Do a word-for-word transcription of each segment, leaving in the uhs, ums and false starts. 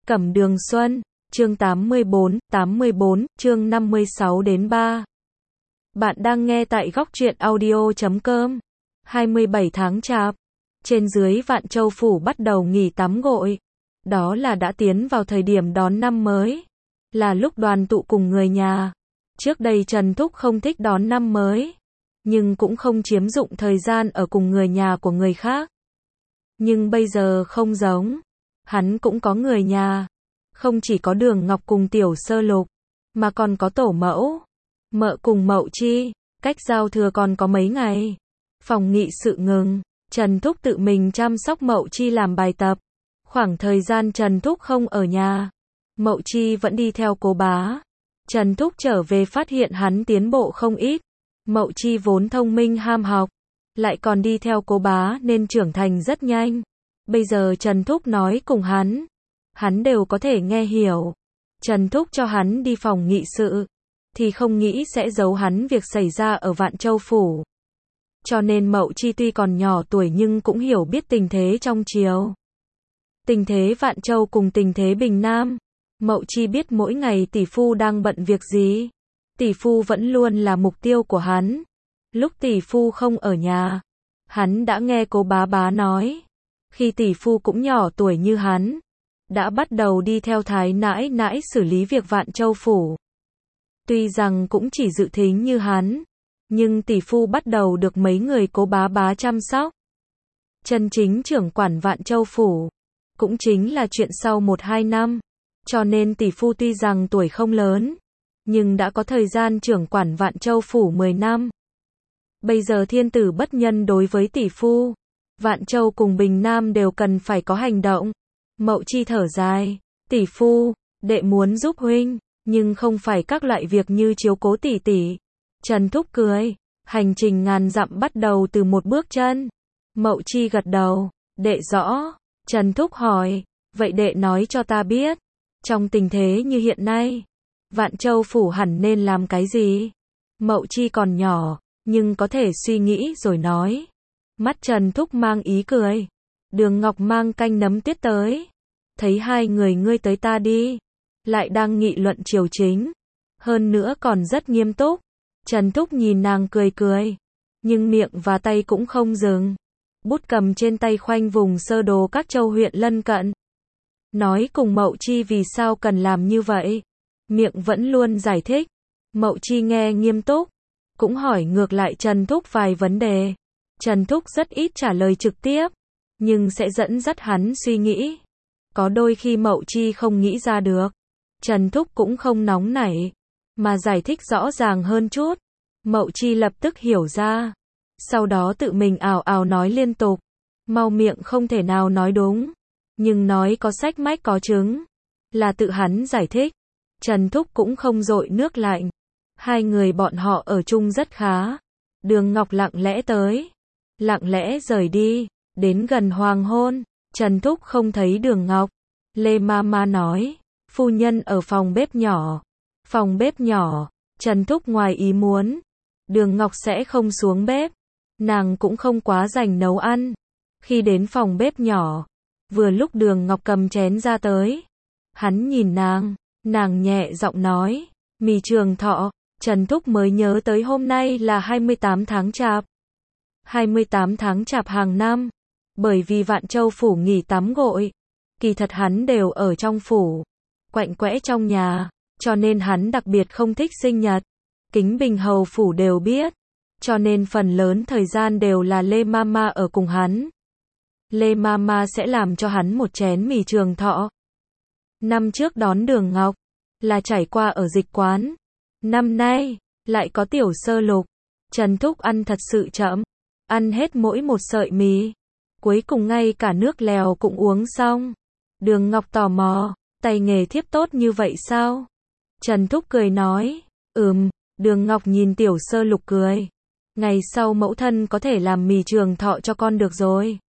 Cẩm Đường Xuân, chương tám mươi bốn, tám mươi bốn, chương năm mươi sáu đến ba. Bạn đang nghe tại góc truyện audio chấm com. hai mươi bảy tháng Chạp, trên dưới Vạn Châu Phủ bắt đầu nghỉ tắm gội. Đó là đã tiến vào thời điểm đón năm mới, là lúc đoàn tụ cùng người nhà. Trước đây Trần Thúc không thích đón năm mới, nhưng cũng không chiếm dụng thời gian ở cùng người nhà của người khác. Nhưng bây giờ không giống, hắn cũng có người nhà, không chỉ có Đường Ngọc cùng Tiểu Sơ Lục, mà còn có tổ mẫu, mợ cùng Mậu Chi, cách giao thừa còn có mấy ngày. Phòng nghị sự ngừng, Trần Thúc tự mình chăm sóc Mậu Chi làm bài tập. Khoảng thời gian Trần Thúc không ở nhà, Mậu Chi vẫn đi theo Cố Bá. Trần Thúc trở về phát hiện hắn tiến bộ không ít. Mậu Chi vốn thông minh ham học, lại còn đi theo Cố Bá nên trưởng thành rất nhanh. Bây giờ Trần Thúc nói cùng hắn, hắn đều có thể nghe hiểu. Trần Thúc cho hắn đi phòng nghị sự, thì không nghĩ sẽ giấu hắn việc xảy ra ở Vạn Châu Phủ. Cho nên Mậu Chi tuy còn nhỏ tuổi nhưng cũng hiểu biết tình thế trong triều. Tình thế Vạn Châu cùng tình thế Bình Nam. Mậu Chi biết mỗi ngày tỷ phu đang bận việc gì. Tỷ phu vẫn luôn là mục tiêu của hắn. Lúc tỷ phu không ở nhà, hắn đã nghe Cố Bá Bá nói, khi tỷ phu cũng nhỏ tuổi như hắn, đã bắt đầu đi theo thái nãi nãi xử lý việc Vạn Châu Phủ. Tuy rằng cũng chỉ dự thính như hắn, nhưng tỷ phu bắt đầu được mấy người Cố Bá Bá chăm sóc. Chân chính trưởng quản Vạn Châu Phủ, cũng chính là chuyện sau một hai năm. Cho nên tỷ phu tuy rằng tuổi không lớn, nhưng đã có thời gian trưởng quản Vạn Châu Phủ mười năm. Bây giờ thiên tử bất nhân đối với tỷ phu, Vạn Châu cùng Bình Nam đều cần phải có hành động. Mậu Chi thở dài, tỷ phu, đệ muốn giúp huynh, nhưng không phải các loại việc như chiếu cố tỷ tỷ. Trần Thúc cười, hành trình ngàn dặm bắt đầu từ một bước chân. Mậu Chi gật đầu, đệ rõ. Trần Thúc hỏi, vậy đệ nói cho ta biết, trong tình thế như hiện nay, Vạn Châu Phủ hẳn nên làm cái gì? Mậu Chi còn nhỏ, nhưng có thể suy nghĩ rồi nói. Mắt Trần Thúc mang ý cười. Đường Ngọc mang canh nấm tiết tới. Thấy hai người ngươi tới ta đi. Lại đang nghị luận triều chính. Hơn nữa còn rất nghiêm túc. Trần Thúc nhìn nàng cười cười. Nhưng miệng và tay cũng không dừng. Bút cầm trên tay khoanh vùng sơ đồ các châu huyện lân cận. Nói cùng Mậu Chi vì sao cần làm như vậy. Miệng vẫn luôn giải thích. Mậu Chi nghe nghiêm túc. Cũng hỏi ngược lại Trần Thúc vài vấn đề. Trần Thúc rất ít trả lời trực tiếp, nhưng sẽ dẫn dắt hắn suy nghĩ. Có đôi khi Mậu Chi không nghĩ ra được, Trần Thúc cũng không nóng nảy, mà giải thích rõ ràng hơn chút. Mậu Chi lập tức hiểu ra. Sau đó tự mình ào ào nói liên tục. Mau miệng không thể nào nói đúng, nhưng nói có sách mách có chứng, là tự hắn giải thích. Trần Thúc cũng không dội nước lạnh. Hai người bọn họ ở chung rất khá. Đường Ngọc lặng lẽ tới, lặng lẽ rời đi. Đến gần hoàng hôn, Trần Thúc không thấy Đường Ngọc. Lê Mama nói, phu nhân ở phòng bếp nhỏ. Phòng bếp nhỏ. Trần Thúc ngoài ý muốn, Đường Ngọc sẽ không xuống bếp. Nàng cũng không quá rành nấu ăn. Khi đến phòng bếp nhỏ, vừa lúc Đường Ngọc cầm chén ra tới, hắn nhìn nàng, nàng nhẹ giọng nói, mì trường thọ. Trần Thúc mới nhớ tới hôm nay là hai mươi tám tháng Chạp. hai mươi tám tháng Chạp hàng năm, bởi vì Vạn Châu Phủ nghỉ tắm gội, kỳ thật hắn đều ở trong phủ, quạnh quẽ trong nhà, cho nên hắn đặc biệt không thích sinh nhật. Kính Bình Hầu Phủ đều biết, cho nên phần lớn thời gian đều là Lê Mama ở cùng hắn. Lê Mama sẽ làm cho hắn một chén mì trường thọ. Năm trước đón Đường Ngọc, là trải qua ở dịch quán. Năm nay, lại có Tiểu Sơ Lục. Trần Thúc ăn thật sự chậm, ăn hết mỗi một sợi mì. Cuối cùng ngay cả nước lèo cũng uống xong. Đường Ngọc tò mò, tay nghề thiếp tốt như vậy sao? Trần Thúc cười nói, ừm. Đường Ngọc nhìn Tiểu Sơ Lục cười. Ngày sau mẫu thân có thể làm mì trường thọ cho con được rồi.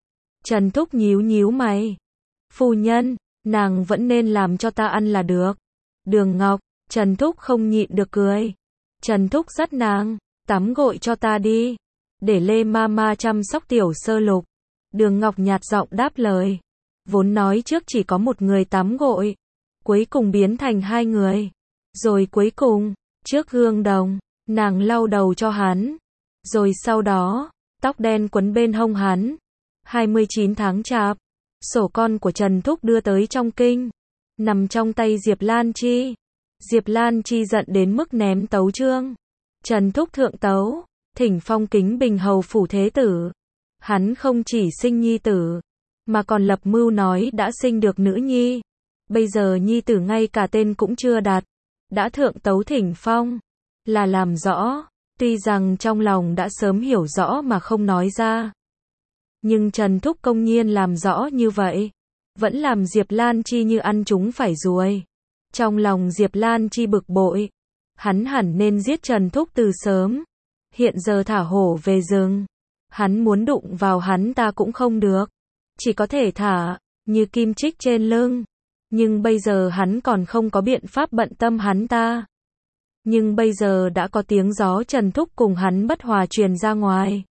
Trần Thúc nhíu nhíu mày. Phu nhân, nàng vẫn nên làm cho ta ăn là được. Đường Ngọc. Trần Thúc không nhịn được cười. Trần Thúc dắt nàng, tắm gội cho ta đi, để Lê Mama chăm sóc Tiểu Sơ Lục. Đường Ngọc nhạt giọng đáp lời. Vốn nói trước chỉ có một người tắm gội, cuối cùng biến thành hai người. Rồi cuối cùng, trước gương đồng, nàng lau đầu cho hắn. Rồi sau đó, tóc đen quấn bên hông hắn. hai mươi chín tháng chạp, sổ con của Trần Thúc đưa tới trong kinh, nằm trong tay Diệp Lan Chi. Diệp Lan Chi giận đến mức ném tấu chương. Trần Thúc thượng tấu, thỉnh phong Kính Bình hầu phủ thế tử. Hắn không chỉ sinh nhi tử, mà còn lập mưu nói đã sinh được nữ nhi. Bây giờ nhi tử ngay cả tên cũng chưa đặt, đã thượng tấu thỉnh phong, là làm rõ, tuy rằng trong lòng đã sớm hiểu rõ mà không nói ra. Nhưng Trần Thúc công nhiên làm rõ như vậy, vẫn làm Diệp Lan Chi như ăn chúng phải ruồi. Trong lòng Diệp Lan Chi bực bội, hắn hẳn nên giết Trần Thúc từ sớm. Hiện giờ thả hổ về rừng, hắn muốn đụng vào hắn ta cũng không được, chỉ có thể thả, như kim chích trên lưng. Nhưng bây giờ hắn còn không có biện pháp bận tâm hắn ta. Nhưng bây giờ đã có tiếng gió Trần Thúc cùng hắn bất hòa truyền ra ngoài.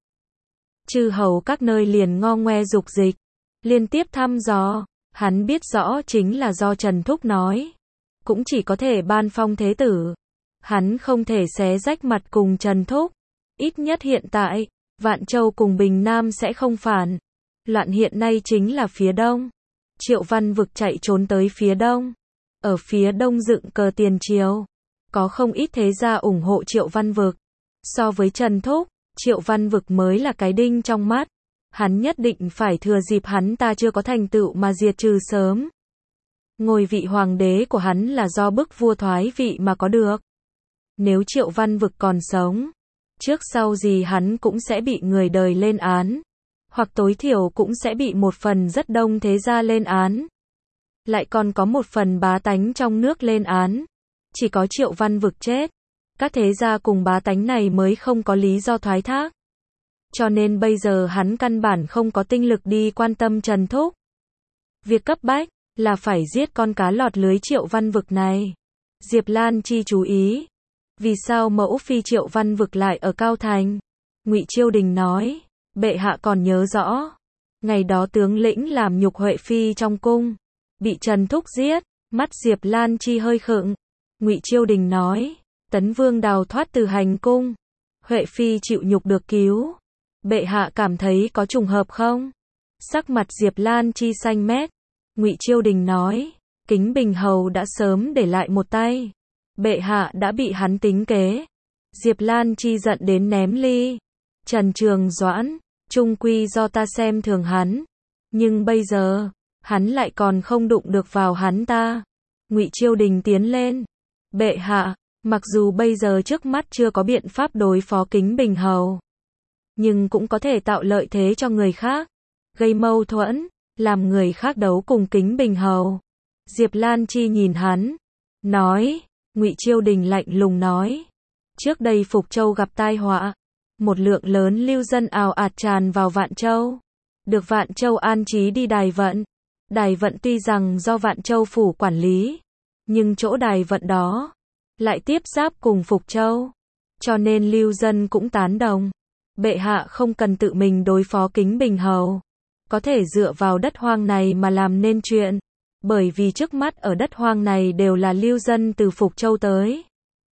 Chư hầu các nơi liền ngo ngoe dục dịch, liên tiếp thăm dò, hắn biết rõ chính là do Trần Thúc nói. Cũng chỉ có thể ban phong thế tử. Hắn không thể xé rách mặt cùng Trần Thúc. Ít nhất hiện tại, Vạn Châu cùng Bình Nam sẽ không phản. Loạn hiện nay chính là phía đông. Triệu Văn Vực chạy trốn tới phía đông. Ở phía đông dựng cờ tiền triều. Có không ít thế gia ủng hộ Triệu Văn Vực. So với Trần Thúc, Triệu Văn Vực mới là cái đinh trong mắt. Hắn nhất định phải thừa dịp hắn ta chưa có thành tựu mà diệt trừ sớm. Ngôi vị hoàng đế của hắn là do bức vua thoái vị mà có được. Nếu Triệu Văn Vực còn sống, trước sau gì hắn cũng sẽ bị người đời lên án. Hoặc tối thiểu cũng sẽ bị một phần rất đông thế gia lên án. Lại còn có một phần bá tánh trong nước lên án. Chỉ có Triệu Văn Vực chết, các thế gia cùng bá tánh này mới không có lý do thoái thác. Cho nên bây giờ hắn căn bản không có tinh lực đi quan tâm Trần Thúc. Việc cấp bách là phải giết con cá lọt lưới Triệu Văn Vực này. Diệp Lan Chi chú ý, vì sao mẫu phi Triệu Văn Vực lại ở Cao Thành? Ngụy Chiêu Đình nói, bệ hạ còn nhớ rõ, ngày đó tướng lĩnh làm nhục Huệ phi trong cung, bị Trần Thúc giết. Mắt Diệp Lan Chi hơi khựng. Ngụy Chiêu Đình nói, Tấn Vương đào thoát từ hành cung, Huệ phi chịu nhục được cứu. Bệ hạ cảm thấy có trùng hợp không? Sắc mặt Diệp Lan Chi xanh mét. Ngụy Chiêu Đình nói, Kính Bình hầu đã sớm để lại một tay. Bệ hạ đã bị hắn tính kế. Diệp Lan Chi giận đến ném ly. Trần Trường Doãn, chung quy do ta xem thường hắn. Nhưng bây giờ, hắn lại còn không đụng được vào hắn ta. Ngụy Chiêu Đình tiến lên. Bệ hạ, mặc dù bây giờ trước mắt chưa có biện pháp đối phó Kính Bình hầu, nhưng cũng có thể tạo lợi thế cho người khác, gây mâu thuẫn, làm người khác đấu cùng Kính Bình hầu. Diệp Lan Chi nhìn hắn, nói, Ngụy Chiêu Đình lạnh lùng nói, trước đây Phục Châu gặp tai họa, một lượng lớn lưu dân ào ạt tràn vào Vạn Châu, được Vạn Châu an trí đi đài vận. Đài vận tuy rằng do Vạn Châu phủ quản lý, nhưng chỗ đài vận đó lại tiếp giáp cùng Phục Châu, cho nên lưu dân cũng tán đồng. Bệ hạ không cần tự mình đối phó Kính Bình hầu, có thể dựa vào đất hoang này mà làm nên chuyện, bởi vì trước mắt ở đất hoang này đều là lưu dân từ Phục Châu tới.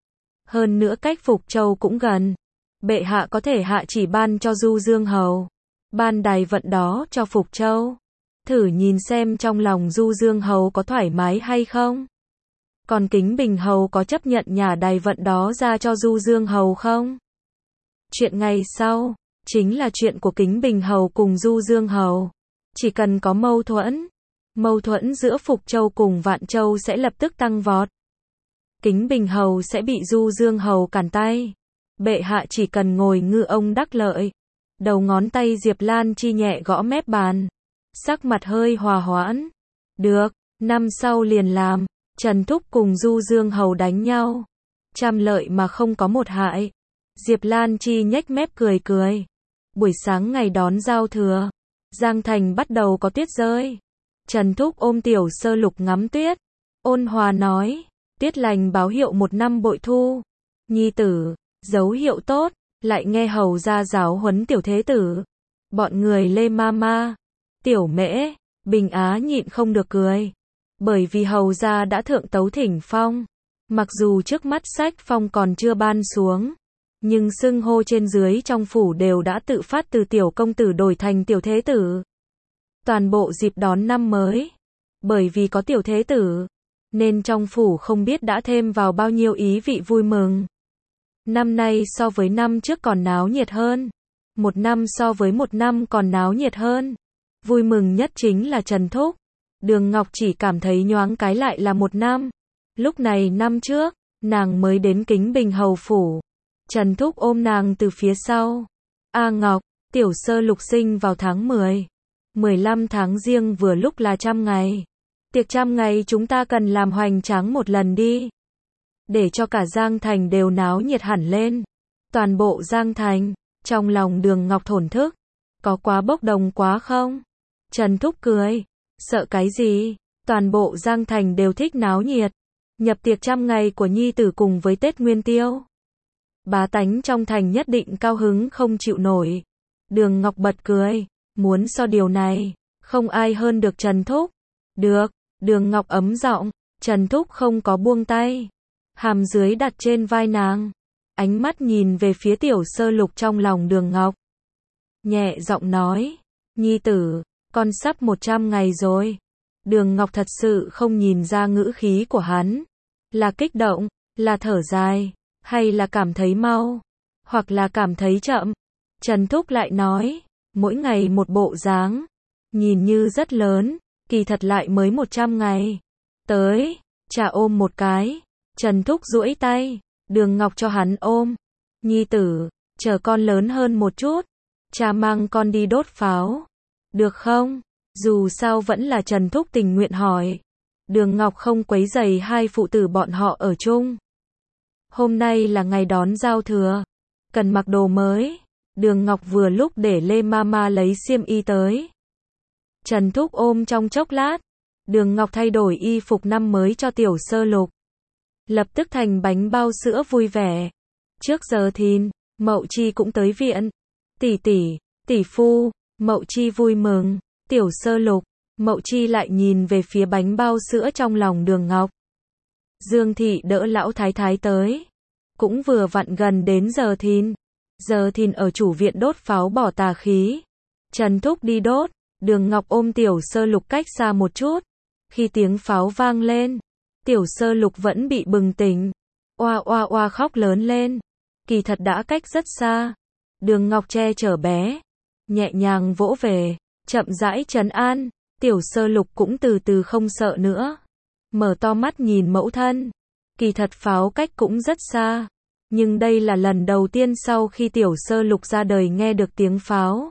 Hơn nữa cách Phục Châu cũng gần, bệ hạ có thể hạ chỉ ban cho Du Dương hầu, ban đài vận đó cho Phục Châu. Thử nhìn xem trong lòng Du Dương hầu có thoải mái hay không? Còn Kính Bình hầu có chấp nhận nhà đài vận đó ra cho Du Dương hầu không? Chuyện ngày sau, chính là chuyện của Kính Bình hầu cùng Du Dương hầu. Chỉ cần có mâu thuẫn, mâu thuẫn giữa Phục Châu cùng Vạn Châu sẽ lập tức tăng vọt. Kính Bình hầu sẽ bị Du Dương hầu cản tay. Bệ hạ chỉ cần ngồi ngư ông đắc lợi. Đầu ngón tay Diệp Lan Chi nhẹ gõ mép bàn. Sắc mặt hơi hòa hoãn. Được, năm sau liền làm. Trần Thúc cùng Du Dương hầu đánh nhau. Trăm lợi mà không có một hại. Diệp Lan Chi nhếch mép cười cười. Buổi sáng ngày đón giao thừa, Giang Thành bắt đầu có tuyết rơi. Trần Thúc ôm Tiểu Sơ Lục ngắm tuyết. Ôn hòa nói, tuyết lành báo hiệu một năm bội thu. Nhi tử, dấu hiệu tốt, lại nghe hầu ra giáo huấn tiểu thế tử. Bọn người Lê Mama, Tiểu Mễ, Bình Á nhịn không được cười. Bởi vì hầu gia đã thượng tấu thỉnh phong. Mặc dù trước mắt sách phong còn chưa ban xuống, nhưng xưng hô trên dưới trong phủ đều đã tự phát từ tiểu công tử đổi thành tiểu thế tử. Toàn bộ dịp đón năm mới, bởi vì có tiểu thế tử, nên trong phủ không biết đã thêm vào bao nhiêu ý vị vui mừng. Năm nay so với năm trước còn náo nhiệt hơn. Một năm so với một năm còn náo nhiệt hơn. Vui mừng nhất chính là Trần Thúc. Đường Ngọc chỉ cảm thấy nhoáng cái lại là một năm. Lúc này năm trước, nàng mới đến Kính Bình hầu phủ. Trần Thúc ôm nàng từ phía sau. A Ngọc, tiểu sơ lục sinh vào tháng mười. mười lăm tháng giêng vừa lúc là trăm ngày. Tiệc trăm ngày chúng ta cần làm hoành tráng một lần đi. Để cho cả Giang Thành đều náo nhiệt hẳn lên. Toàn bộ Giang Thành, trong lòng Đường Ngọc thổn thức. Có quá bốc đồng quá không? Trần Thúc cười. Sợ cái gì? Toàn bộ Giang Thành đều thích náo nhiệt. Nhập tiệc trăm ngày của nhi tử cùng với Tết Nguyên Tiêu. Bá tánh trong thành nhất định cao hứng không chịu nổi. Đường Ngọc bật cười. Muốn so điều này, không ai hơn được Trần Thúc. Được, Đường Ngọc ấm giọng. Trần Thúc không có buông tay. Hàm dưới đặt trên vai nàng. Ánh mắt nhìn về phía tiểu sơ lục trong lòng Đường Ngọc. Nhẹ giọng nói. Nhi tử, con sắp một trăm ngày rồi. Đường Ngọc thật sự không nhìn ra ngữ khí của hắn. Là kích động, là thở dài, hay là cảm thấy mau, hoặc là cảm thấy chậm. Trần Thúc lại nói. Mỗi ngày một bộ dáng. Nhìn như rất lớn, kỳ thật lại mới một trăm ngày. Tới, cha ôm một cái. Trần Thúc duỗi tay. Đường Ngọc cho hắn ôm. Nhi tử, chờ con lớn hơn một chút. Cha mang con đi đốt pháo. Được không? Dù sao vẫn là Trần Thúc tình nguyện hỏi. Đường Ngọc không quấy rầy hai phụ tử bọn họ ở chung. Hôm nay là ngày đón giao thừa. Cần mặc đồ mới. Đường Ngọc vừa lúc để Lê Mama lấy xiêm y tới. Trần Thúc ôm trong chốc lát. Đường Ngọc thay đổi y phục năm mới cho tiểu sơ lục. Lập tức thành bánh bao sữa vui vẻ. Trước giờ thìn, Mậu Chi cũng tới viện. Tỷ tỷ, tỷ phu, Mậu Chi vui mừng. Tiểu sơ lục, Mậu Chi lại nhìn về phía bánh bao sữa trong lòng Đường Ngọc. Dương thị đỡ lão thái thái tới. Cũng vừa vặn gần đến giờ thìn. Giờ thìn ở chủ viện đốt pháo bỏ tà khí. Trần Thúc đi đốt. Đường Ngọc ôm tiểu sơ lục cách xa một chút. Khi tiếng pháo vang lên, tiểu sơ lục vẫn bị bừng tỉnh. Oa oa oa khóc lớn lên. Kỳ thật đã cách rất xa. Đường Ngọc che chở bé. Nhẹ nhàng vỗ về. Chậm rãi trấn an. Tiểu sơ lục cũng từ từ không sợ nữa. Mở to mắt nhìn mẫu thân. Kỳ thật pháo cách cũng rất xa. Nhưng đây là lần đầu tiên sau khi tiểu sơ lục ra đời nghe được tiếng pháo.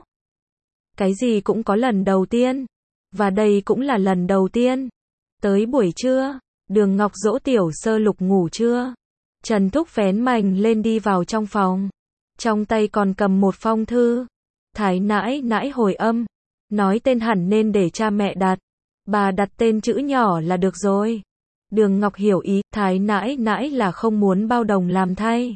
Cái gì cũng có lần đầu tiên. Và đây cũng là lần đầu tiên. Tới buổi trưa, Đường Ngọc dỗ tiểu sơ lục ngủ trưa. Trần Thúc vén mành lên đi vào trong phòng. Trong tay còn cầm một phong thư. Thái nãi nãi hồi âm. Nói tên hẳn nên để cha mẹ đặt. Bà đặt tên chữ nhỏ là được rồi. Đường Ngọc hiểu ý, thái nãi nãi là không muốn bao đồng làm thay.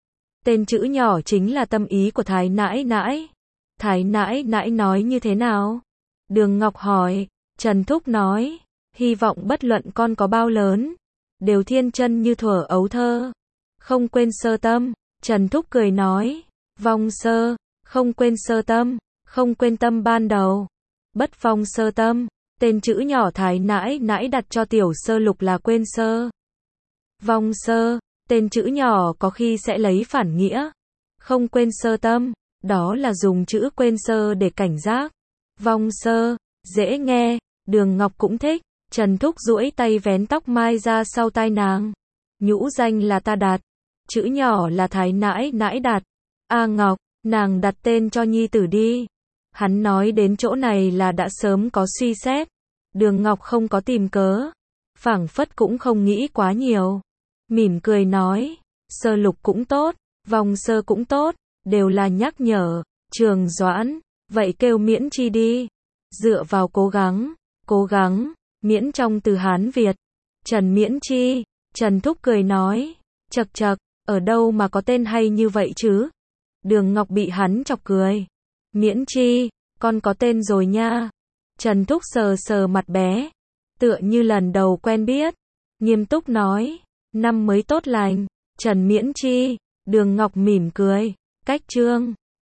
Tên chữ nhỏ chính là tâm ý của thái nãi nãi. Thái nãi nãi nói như thế nào? Đường Ngọc hỏi. Trần Thúc nói. Hy vọng bất luận con có bao lớn, đều thiên chân như thuở ấu thơ. Không quên sơ tâm. Trần Thúc cười nói. Vong sơ, không quên sơ tâm, không quên tâm ban đầu. Bất vong sơ tâm. Tên chữ nhỏ thái nãi nãi đặt cho tiểu sơ lục là quên sơ. Vong sơ, tên chữ nhỏ có khi sẽ lấy phản nghĩa. Không quên sơ tâm, đó là dùng chữ quên sơ để cảnh giác. Vong sơ, dễ nghe, Đường Ngọc cũng thích. Trần Thúc duỗi tay vén tóc mai ra sau tai nàng. Nhũ danh là ta đặt, chữ nhỏ là thái nãi nãi đặt. A Ngọc, nàng đặt tên cho nhi tử đi. Hắn nói đến chỗ này là đã sớm có suy xét. Đường Ngọc không có tìm cớ. Phảng phất cũng không nghĩ quá nhiều. Mỉm cười nói. Sơ lục cũng tốt, vòng sơ cũng tốt, đều là nhắc nhở. Trường Doãn, vậy kêu miễn chi đi. Dựa vào cố gắng, cố gắng, miễn trong từ Hán Việt. Trần Miễn Chi, Trần Thúc cười nói. Chật chật, ở đâu mà có tên hay như vậy chứ? Đường Ngọc bị hắn chọc cười. Miễn Chi, con có tên rồi nha. Trần Thúc sờ sờ mặt bé, tựa như lần đầu quen biết, nghiêm túc nói, năm mới tốt lành, Trần Miễn Chi, Đường Ngọc mỉm cười, cách chương